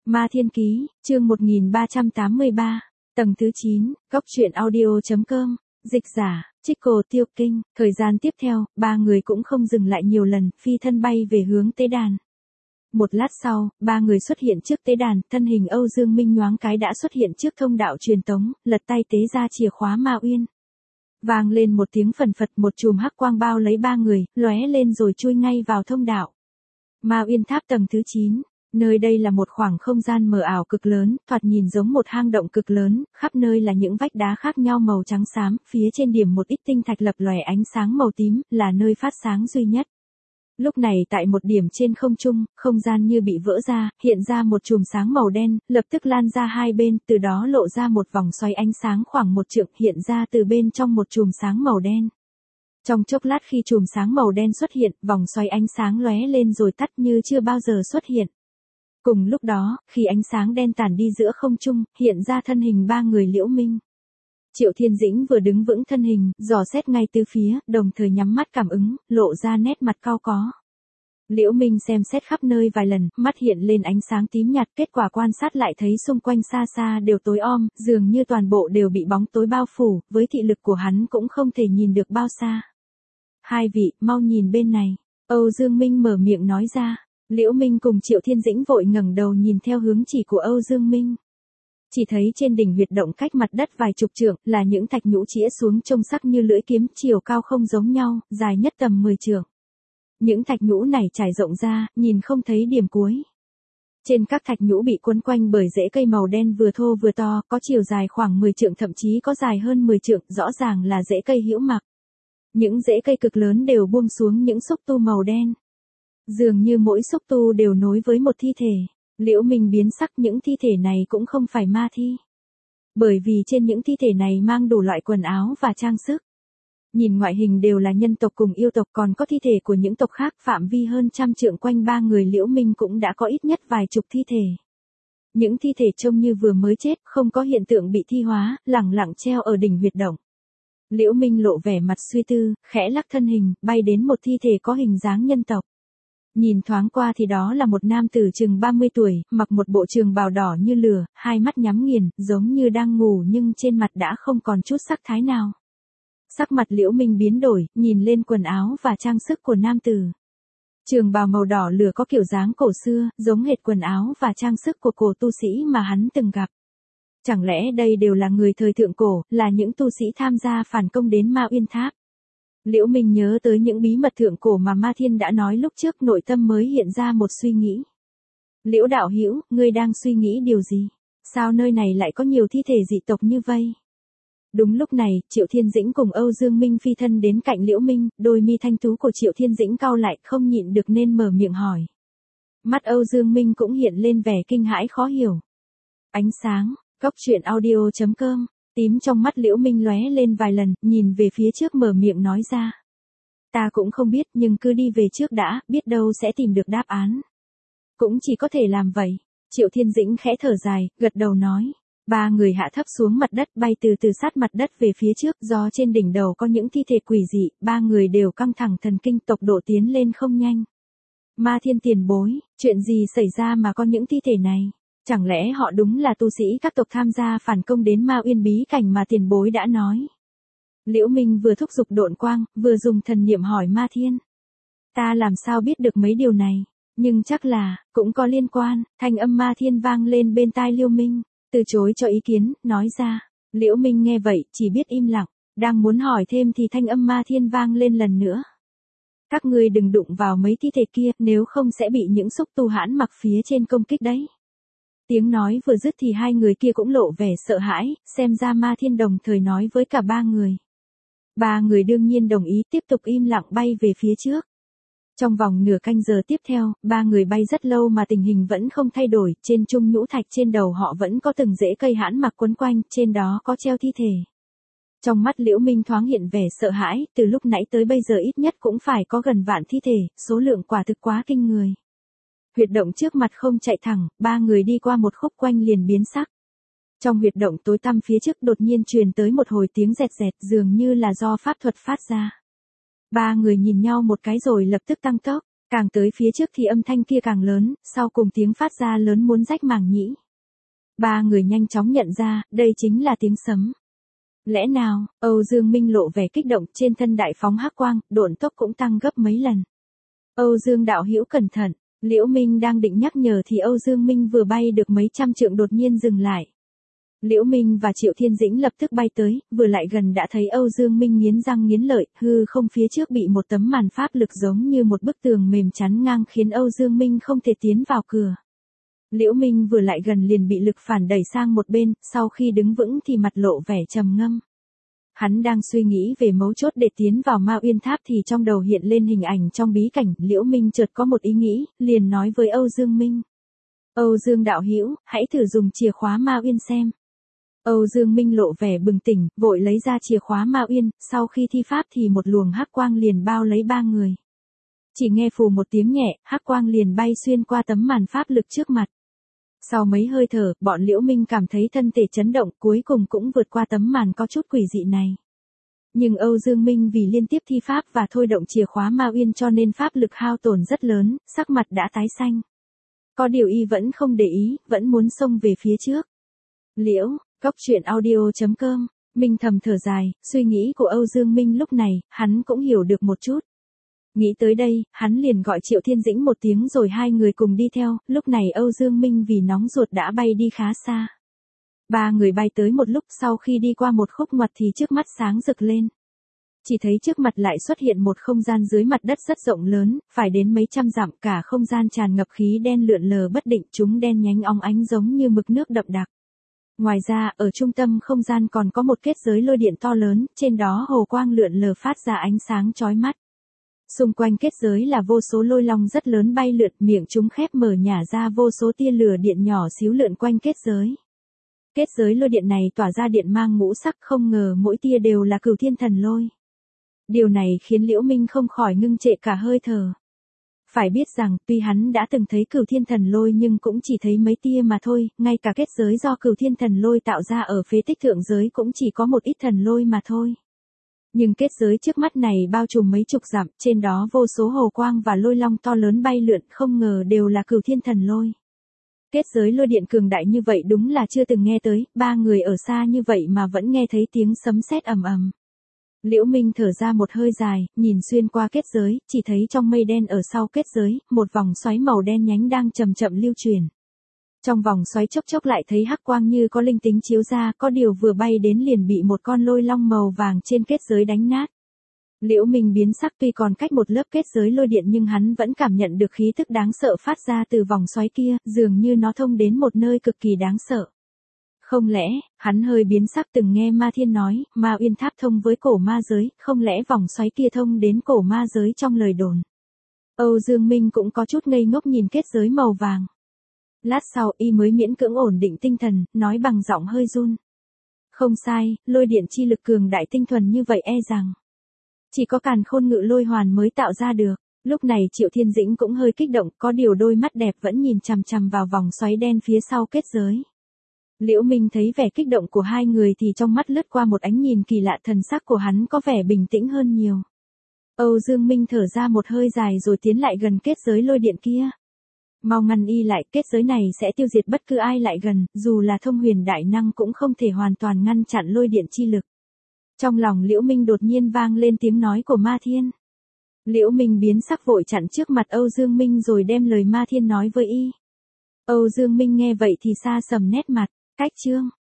Ma Thiên Ký, chương 1383, tầng thứ 9, góc truyện audio.com, dịch giả, Chico Tiêu Kinh. Thời gian tiếp theo, ba người cũng không dừng lại nhiều lần, phi thân bay về hướng tế đàn. Một lát sau, ba người xuất hiện trước tế đàn, thân hình Âu Dương Minh nhoáng cái đã xuất hiện trước thông đạo truyền tống, lật tay tế ra chìa khóa Ma Uyên. Vang lên một tiếng phần phật, một chùm hắc quang bao lấy ba người, lóe lên rồi chui ngay vào thông đạo. Ma Uyên tháp tầng thứ 9. Nơi đây là một khoảng không gian mờ ảo cực lớn, thoạt nhìn giống một hang động cực lớn, khắp nơi là những vách đá khác nhau màu trắng xám, phía trên điểm một ít tinh thạch lập lòe ánh sáng màu tím, là nơi phát sáng duy nhất. Lúc này tại một điểm trên không trung, không gian như bị vỡ ra, hiện ra một chùm sáng màu đen, lập tức lan ra hai bên, từ đó lộ ra một vòng xoáy ánh sáng khoảng 1 trượng hiện ra từ bên trong một chùm sáng màu đen. Trong chốc lát khi chùm sáng màu đen xuất hiện, vòng xoáy ánh sáng lóe lên rồi tắt như chưa bao giờ xuất hiện. Cùng lúc đó, khi ánh sáng đen tản đi giữa không trung, hiện ra thân hình ba người Liễu Minh. Triệu Thiên Dĩnh vừa đứng vững thân hình, dò xét ngay từ phía, đồng thời nhắm mắt cảm ứng, lộ ra nét mặt cau có. Liễu Minh xem xét khắp nơi vài lần, mắt hiện lên ánh sáng tím nhạt, kết quả quan sát lại thấy xung quanh xa xa đều tối om, dường như toàn bộ đều bị bóng tối bao phủ, với thị lực của hắn cũng không thể nhìn được bao xa. Hai vị, mau nhìn bên này, Âu Dương Minh mở miệng nói ra. Liễu Minh cùng Triệu Thiên Dĩnh vội ngẩng đầu nhìn theo hướng chỉ của Âu Dương Minh. Chỉ thấy trên đỉnh huyệt động cách mặt đất vài chục trượng, là những thạch nhũ chĩa xuống trông sắc như lưỡi kiếm, chiều cao không giống nhau, dài nhất tầm 10 trượng. Những thạch nhũ này trải rộng ra, nhìn không thấy điểm cuối. Trên các thạch nhũ bị quấn quanh bởi rễ cây màu đen vừa thô vừa to, có chiều dài khoảng 10 trượng thậm chí có dài hơn 10 trượng, rõ ràng là rễ cây hữu mặc. Những rễ cây cực lớn đều buông xuống những xúc tu màu đen. Dường như mỗi xúc tu đều nối với một thi thể. Liễu Minh biến sắc, những thi thể này cũng không phải ma thi. Bởi vì trên những thi thể này mang đủ loại quần áo và trang sức. Nhìn ngoại hình đều là nhân tộc cùng yêu tộc, còn có thi thể của những tộc khác, phạm vi hơn 100 trượng quanh ba người Liễu Minh cũng đã có ít nhất vài chục thi thể. Những thi thể trông như vừa mới chết, không có hiện tượng bị thi hóa, lẳng lặng treo ở đỉnh huyệt động. Liễu Minh lộ vẻ mặt suy tư, khẽ lắc thân hình, bay đến một thi thể có hình dáng nhân tộc. Nhìn thoáng qua thì đó là một nam tử chừng 30 tuổi, mặc một bộ trường bào đỏ như lửa, hai mắt nhắm nghiền, giống như đang ngủ nhưng trên mặt đã không còn chút sắc thái nào. Sắc mặt Liễu Minh biến đổi, nhìn lên quần áo và trang sức của nam tử. Trường bào màu đỏ lửa có kiểu dáng cổ xưa, giống hệt quần áo và trang sức của cổ tu sĩ mà hắn từng gặp. Chẳng lẽ đây đều là người thời thượng cổ, là những tu sĩ tham gia phản công đến Ma Uyên Tháp? Liễu Minh nhớ tới những bí mật thượng cổ mà Ma Thiên đã nói lúc trước, nội tâm mới hiện ra một suy nghĩ. Liễu đạo hữu, ngươi đang suy nghĩ điều gì? Sao nơi này lại có nhiều thi thể dị tộc như vây? Đúng lúc này, Triệu Thiên Dĩnh cùng Âu Dương Minh phi thân đến cạnh Liễu Minh, đôi mi thanh tú của Triệu Thiên Dĩnh cau lại, không nhịn được nên mở miệng hỏi. Mắt Âu Dương Minh cũng hiện lên vẻ kinh hãi khó hiểu. Ánh sáng, góc truyện audio.com. Tím trong mắt Liễu Minh lóe lên vài lần, nhìn về phía trước mở miệng nói ra. Ta cũng không biết, nhưng cứ đi về trước đã, biết đâu sẽ tìm được đáp án. Cũng chỉ có thể làm vậy. Triệu Thiên Dĩnh khẽ thở dài, gật đầu nói. Ba người hạ thấp xuống mặt đất, bay từ từ sát mặt đất về phía trước, do trên đỉnh đầu có những thi thể quỷ dị, ba người đều căng thẳng thần kinh, tốc độ tiến lên không nhanh. Ma Thiên tiền bối, chuyện gì xảy ra mà có những thi thể này? Chẳng lẽ họ đúng là tu sĩ các tộc tham gia phản công đến Ma Uyên bí cảnh mà tiền bối đã nói? Liễu Minh vừa thúc giục độn quang, vừa dùng thần niệm hỏi Ma Thiên. Ta làm sao biết được mấy điều này, nhưng chắc là, cũng có liên quan. Thanh âm Ma Thiên vang lên bên tai Liễu Minh, từ chối cho ý kiến, nói ra. Liễu Minh nghe vậy, chỉ biết im lặng, đang muốn hỏi thêm thì thanh âm Ma Thiên vang lên lần nữa. Các ngươi đừng đụng vào mấy thi thể kia, nếu không sẽ bị những xúc tu hãn mặc phía trên công kích đấy. Tiếng nói vừa dứt thì hai người kia cũng lộ vẻ sợ hãi, xem ra Ma Thiên đồng thời nói với cả ba người. Ba người đương nhiên đồng ý, tiếp tục im lặng bay về phía trước. Trong vòng nửa canh giờ tiếp theo, ba người bay rất lâu mà tình hình vẫn không thay đổi, trên chung nhũ thạch trên đầu họ vẫn có từng rễ cây hãn mặc quấn quanh, trên đó có treo thi thể. Trong mắt Liễu Minh thoáng hiện vẻ sợ hãi, từ lúc nãy tới bây giờ ít nhất cũng phải có gần vạn thi thể, số lượng quả thực quá kinh người. Huyệt động trước mặt không chạy thẳng, ba người đi qua một khúc quanh liền biến sắc. Trong huyệt động tối tăm phía trước đột nhiên truyền tới một hồi tiếng rẹt rẹt, dường như là do pháp thuật phát ra. Ba người nhìn nhau một cái rồi lập tức tăng tốc. Càng tới phía trước thì âm thanh kia càng lớn, sau cùng tiếng phát ra lớn muốn rách màng nhĩ. Ba người nhanh chóng nhận ra, đây chính là tiếng sấm. Lẽ nào, Âu Dương Minh lộ vẻ kích động, trên thân đại phóng hắc quang, độn tốc cũng tăng gấp mấy lần. Âu Dương đạo hữu cẩn thận, Liễu Minh đang định nhắc nhở thì Âu Dương Minh vừa bay được mấy trăm trượng đột nhiên dừng lại. Liễu Minh và Triệu Thiên Dĩnh lập tức bay tới, vừa lại gần đã thấy Âu Dương Minh nghiến răng nghiến lợi, hư không phía trước bị một tấm màn pháp lực giống như một bức tường mềm chắn ngang khiến Âu Dương Minh không thể tiến vào cửa. Liễu Minh vừa lại gần liền bị lực phản đẩy sang một bên, sau khi đứng vững thì mặt lộ vẻ trầm ngâm. Hắn đang suy nghĩ về mấu chốt để tiến vào Ma Uyên Tháp thì trong đầu hiện lên hình ảnh trong bí cảnh, Liễu Minh chợt có một ý nghĩ, liền nói với Âu Dương Minh. Âu Dương đạo hữu, hãy thử dùng chìa khóa Ma Uyên xem. Âu Dương Minh lộ vẻ bừng tỉnh, vội lấy ra chìa khóa Ma Uyên, sau khi thi pháp thì một luồng hắc quang liền bao lấy ba người. Chỉ nghe phù một tiếng nhẹ, hắc quang liền bay xuyên qua tấm màn pháp lực trước mặt. Sau mấy hơi thở, bọn Liễu Minh cảm thấy thân thể chấn động, cuối cùng cũng vượt qua tấm màn có chút quỷ dị này. Nhưng Âu Dương Minh vì liên tiếp thi pháp và thôi động chìa khóa Ma Uyên cho nên pháp lực hao tổn rất lớn, sắc mặt đã tái xanh. Có điều y vẫn không để ý, vẫn muốn xông về phía trước. Liễu, Cốc Truyện Audio.com, Minh thầm thở dài, suy nghĩ của Âu Dương Minh lúc này, hắn cũng hiểu được một chút. Nghĩ tới đây, hắn liền gọi Triệu Thiên Dĩnh một tiếng rồi hai người cùng đi theo, lúc này Âu Dương Minh vì nóng ruột đã bay đi khá xa. Ba người bay tới một lúc sau khi đi qua một khúc ngoặt thì trước mắt sáng rực lên. Chỉ thấy trước mặt lại xuất hiện một không gian dưới mặt đất rất rộng lớn, phải đến mấy trăm dặm, cả không gian tràn ngập khí đen lượn lờ bất định, chúng đen nhánh óng ánh giống như mực nước đậm đặc. Ngoài ra, ở trung tâm không gian còn có một kết giới lôi điện to lớn, trên đó hồ quang lượn lờ phát ra ánh sáng chói mắt. Xung quanh kết giới là vô số lôi long rất lớn bay lượn, miệng chúng khép mở nhả ra vô số tia lửa điện nhỏ xíu lượn quanh kết giới. Kết giới lôi điện này tỏa ra điện mang ngũ sắc, không ngờ mỗi tia đều là Cửu Thiên Thần Lôi. Điều này khiến Liễu Minh không khỏi ngưng trệ cả hơi thở. Phải biết rằng, tuy hắn đã từng thấy Cửu Thiên Thần Lôi nhưng cũng chỉ thấy mấy tia mà thôi, ngay cả kết giới do Cửu Thiên Thần Lôi tạo ra ở phế tích thượng giới cũng chỉ có một ít thần lôi mà thôi. Nhưng kết giới trước mắt này bao trùm mấy chục dặm, trên đó vô số hồ quang và lôi long to lớn bay lượn, không ngờ đều là Cửu Thiên Thần Lôi. Kết giới lôi điện cường đại như vậy đúng là chưa từng nghe tới, ba người ở xa như vậy mà vẫn nghe thấy tiếng sấm sét ầm ầm. Liễu Minh thở ra một hơi dài, nhìn xuyên qua kết giới, chỉ thấy trong mây đen ở sau kết giới, một vòng xoáy màu đen nhánh đang chậm chậm lưu truyền. Trong vòng xoáy chốc chốc lại thấy hắc quang như có linh tính chiếu ra, có điều vừa bay đến liền bị một con lôi long màu vàng trên kết giới đánh nát. Liễu Minh biến sắc, tuy còn cách một lớp kết giới lôi điện nhưng hắn vẫn cảm nhận được khí tức đáng sợ phát ra từ vòng xoáy kia, dường như nó thông đến một nơi cực kỳ đáng sợ. Không lẽ, hắn hơi biến sắc, từng nghe Ma Thiên nói, Ma Uyên Tháp thông với cổ ma giới, không lẽ vòng xoáy kia thông đến cổ ma giới trong lời đồn. Âu Dương Minh cũng có chút ngây ngốc nhìn kết giới màu vàng. Lát sau y mới miễn cưỡng ổn định tinh thần, nói bằng giọng hơi run. Không sai, lôi điện chi lực cường đại tinh thuần như vậy e rằng chỉ có Càn Khôn Ngự Lôi Hoàn mới tạo ra được. Lúc này Triệu Thiên Dĩnh cũng hơi kích động, có điều đôi mắt đẹp vẫn nhìn chằm chằm vào vòng xoáy đen phía sau kết giới. Liễu Minh thấy vẻ kích động của hai người thì trong mắt lướt qua một ánh nhìn kỳ lạ, thần sắc của hắn có vẻ bình tĩnh hơn nhiều. Âu Dương Minh thở ra một hơi dài rồi tiến lại gần kết giới lôi điện kia. Mau ngăn y lại, kết giới này sẽ tiêu diệt bất cứ ai lại gần, dù là thông huyền đại năng cũng không thể hoàn toàn ngăn chặn lôi điện chi lực. Trong lòng Liễu Minh đột nhiên vang lên tiếng nói của Ma Thiên. Liễu Minh biến sắc vội chặn trước mặt Âu Dương Minh rồi đem lời Ma Thiên nói với y. Âu Dương Minh nghe vậy thì xa sầm nét mặt, cách chương.